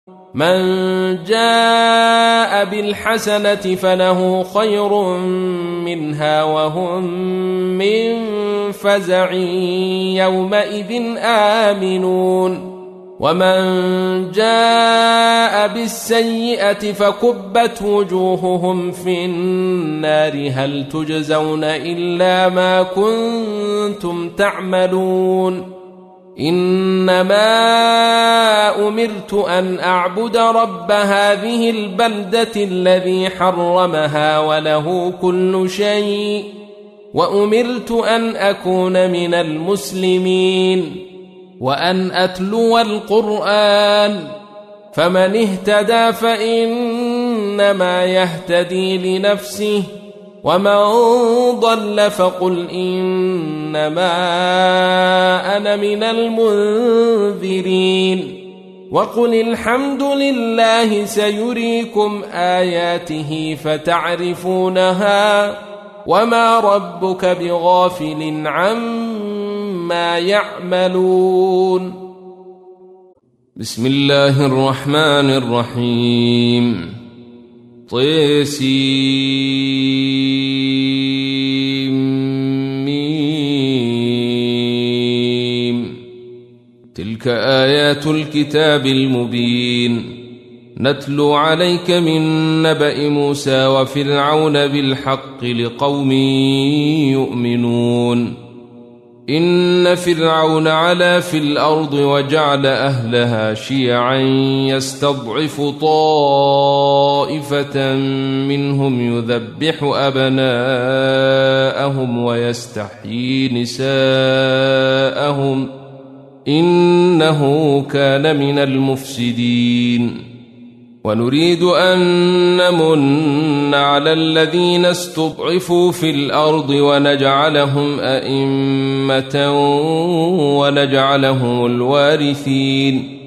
من جاء بالحسنة فله خير منها وهم من فزع يومئذ آمنون ومن جاء بالسيئة فكبت وجوههم في النار هل تجزون إلا ما كنتم تعملون إنما أمرت أن أعبد رب هذه البلدة الذي حرمها وله كل شيء وأمرت أن أكون من المسلمين وأن أتلو القرآن فمن اهتدى فإنما يهتدي لنفسه ومن ضل فقل إنما أنا من المنذرين وقل الحمد لله سيريكم آياته فتعرفونها وما ربك بغافل عما يعملون. بسم الله الرحمن الرحيم. طسيم. تلك آيات الكتاب المبين نتلو عليك من نبأ موسى وفرعون بالحق لقوم يؤمنون. إن فرعون علا في الأرض وجعل أهلها شيعا يستضعف طائفة منهم يذبح أبناءهم ويستحيي نساءهم إنه كان من المفسدين. ونريد أن نمن على الذين استضعفوا في الأرض ونجعلهم أئمة ونجعلهم الوارثين